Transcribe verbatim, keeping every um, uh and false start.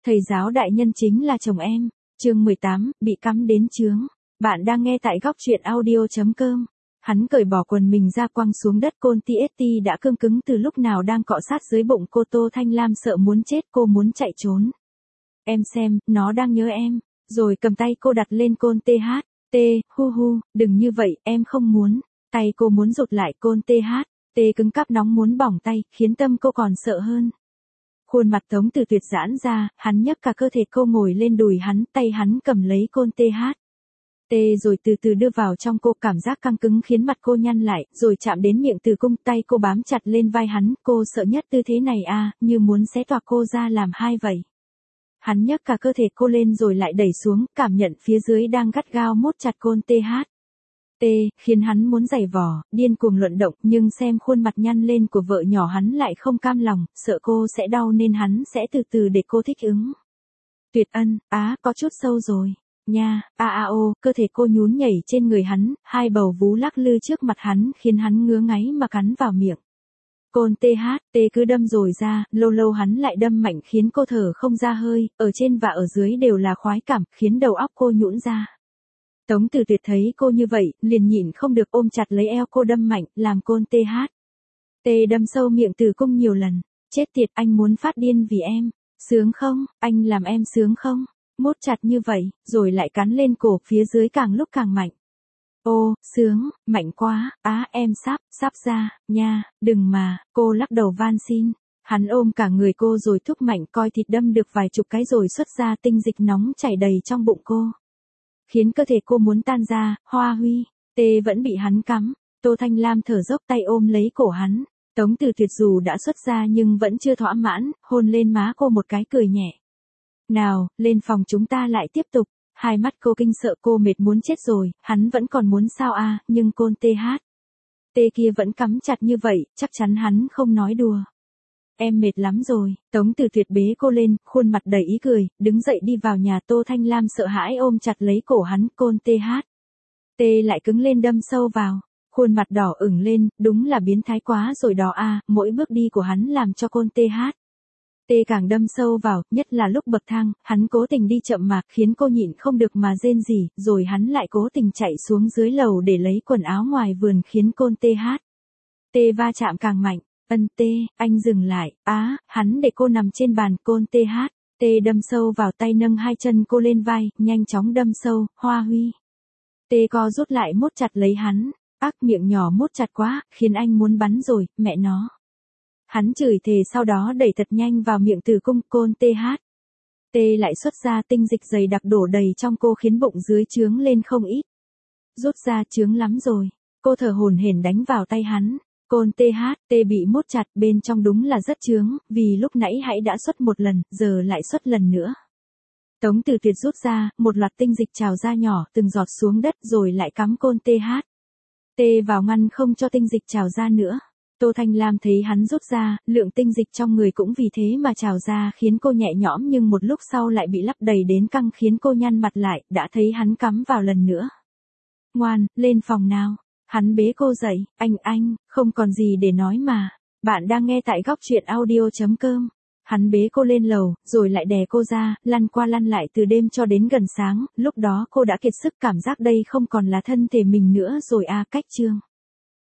Thầy giáo đại nhân chính là chồng em. Chương mười tám, bị cắm đến chướng. Bạn đang nghe tại góc truyện audio chấm com. Hắn cởi bỏ quần mình ra quăng xuống đất. Côn tê ét tê đã cương cứng từ lúc nào đang cọ sát dưới bụng cô. Tô Thanh Lam sợ muốn chết, cô muốn chạy trốn. Em xem, nó đang nhớ em. Rồi cầm tay cô đặt lên Côn tê hát. Tê, hu hu, đừng như vậy, em không muốn. Tay cô muốn rụt lại. Côn tê hát. Tê cứng cáp nóng muốn bỏng tay, khiến tâm cô còn sợ hơn. Khuôn mặt Tống Từ Tuyệt giãn ra, hắn nhấc cả cơ thể cô ngồi lên đùi hắn, tay hắn cầm lấy Côn tê hát. Tê rồi từ từ đưa vào trong cô, cảm giác căng cứng khiến mặt cô nhăn lại, rồi chạm đến miệng tử cung, tay cô bám chặt lên vai hắn, cô sợ nhất tư thế này à, như muốn xé toạc cô ra làm hai vậy. Hắn nhấc cả cơ thể cô lên rồi lại đẩy xuống, cảm nhận phía dưới đang gắt gao mốt chặt Côn tê hát. Tê, khiến hắn muốn giày vò, điên cuồng luận động, nhưng xem khuôn mặt nhăn lên của vợ nhỏ hắn lại không cam lòng, sợ cô sẽ đau nên hắn sẽ từ từ để cô thích ứng. Tuyệt Ân, á, có chút sâu rồi. Nha, a a ô, cơ thể cô nhún nhảy trên người hắn, hai bầu vú lắc lư trước mặt hắn khiến hắn ngứa ngáy mà cắn vào miệng. Côn tê hát, tê cứ đâm rồi ra, lâu lâu hắn lại đâm mạnh khiến cô thở không ra hơi, ở trên và ở dưới đều là khoái cảm, khiến đầu óc cô nhũn ra. Tống Từ Tuyệt thấy cô như vậy, liền nhịn không được ôm chặt lấy eo cô đâm mạnh, làm Côn tê hát. Tê đâm sâu miệng tử cung nhiều lần. Chết tiệt, anh muốn phát điên vì em. Sướng không, anh làm em sướng không? Mốt chặt như vậy, rồi lại cắn lên cổ phía dưới càng lúc càng mạnh. Ô, sướng, mạnh quá, á em sắp, sắp ra, nha, đừng mà, cô lắc đầu van xin. Hắn ôm cả người cô rồi thúc mạnh coi thịt đâm được vài chục cái rồi xuất ra tinh dịch nóng chảy đầy trong bụng cô. Khiến cơ thể cô muốn tan ra, Hoa Huy, Tê vẫn bị hắn cắm. Tô Thanh Lam thở dốc tay ôm lấy cổ hắn. Tống Từ Tuyệt dù đã xuất ra nhưng vẫn chưa thỏa mãn, hôn lên má cô một cái cười nhẹ. Nào, lên phòng chúng ta lại tiếp tục. Hai mắt cô kinh sợ, cô mệt muốn chết rồi, hắn vẫn còn muốn sao à, nhưng Côn tê hát. Tê kia vẫn cắm chặt như vậy, chắc chắn hắn không nói đùa. Em mệt lắm rồi. Tống Từ Tuyệt bế cô lên, khuôn mặt đầy ý cười, đứng dậy đi vào nhà. Tô Thanh Lam sợ hãi ôm chặt lấy cổ hắn. Côn tê hát. Tê lại cứng lên đâm sâu vào. Khuôn mặt đỏ ửng lên, đúng là biến thái quá rồi đó à, mỗi bước đi của hắn làm cho Côn tê hát. Tê càng đâm sâu vào, nhất là lúc bậc thang, hắn cố tình đi chậm mà, khiến cô nhịn không được mà rên rỉ, rồi hắn lại cố tình chạy xuống dưới lầu để lấy quần áo ngoài vườn khiến Côn tê hát. Tê va chạm càng mạnh. Ân Tê, anh dừng lại, á, hắn để cô nằm trên bàn. Côn tê hát. Tê đâm sâu vào, tay nâng hai chân cô lên vai, nhanh chóng đâm sâu, Hoa Huy. Tê co rút lại mốt chặt lấy hắn, ác miệng nhỏ mốt chặt quá, khiến anh muốn bắn rồi, mẹ nó. Hắn chửi thề sau đó đẩy thật nhanh vào miệng tử cung. Côn tê hát. Tê lại xuất ra tinh dịch dày đặc đổ đầy trong cô khiến bụng dưới trướng lên không ít. Rút ra trướng lắm rồi, cô thở hổn hển đánh vào tay hắn. Côn tê hát, Tê bị mốt chặt, bên trong đúng là rất chướng, vì lúc nãy hãy đã xuất một lần, giờ lại xuất lần nữa. Tống Từ Tuyệt rút ra, một loạt tinh dịch trào ra nhỏ, từng giọt xuống đất rồi lại cắm Côn tê hát. Tê vào ngăn không cho tinh dịch trào ra nữa. Tô Thanh Lam thấy hắn rút ra, lượng tinh dịch trong người cũng vì thế mà trào ra khiến cô nhẹ nhõm, nhưng một lúc sau lại bị lấp đầy đến căng khiến cô nhăn mặt lại, đã thấy hắn cắm vào lần nữa. Ngoan, lên phòng nào. Hắn bế cô dậy, anh anh, không còn gì để nói mà. Bạn đang nghe tại góc truyện audio chấm com. Hắn bế cô lên lầu, rồi lại đè cô ra, lăn qua lăn lại từ đêm cho đến gần sáng, lúc đó cô đã kiệt sức, cảm giác đây không còn là thân thể mình nữa rồi à. Cách chương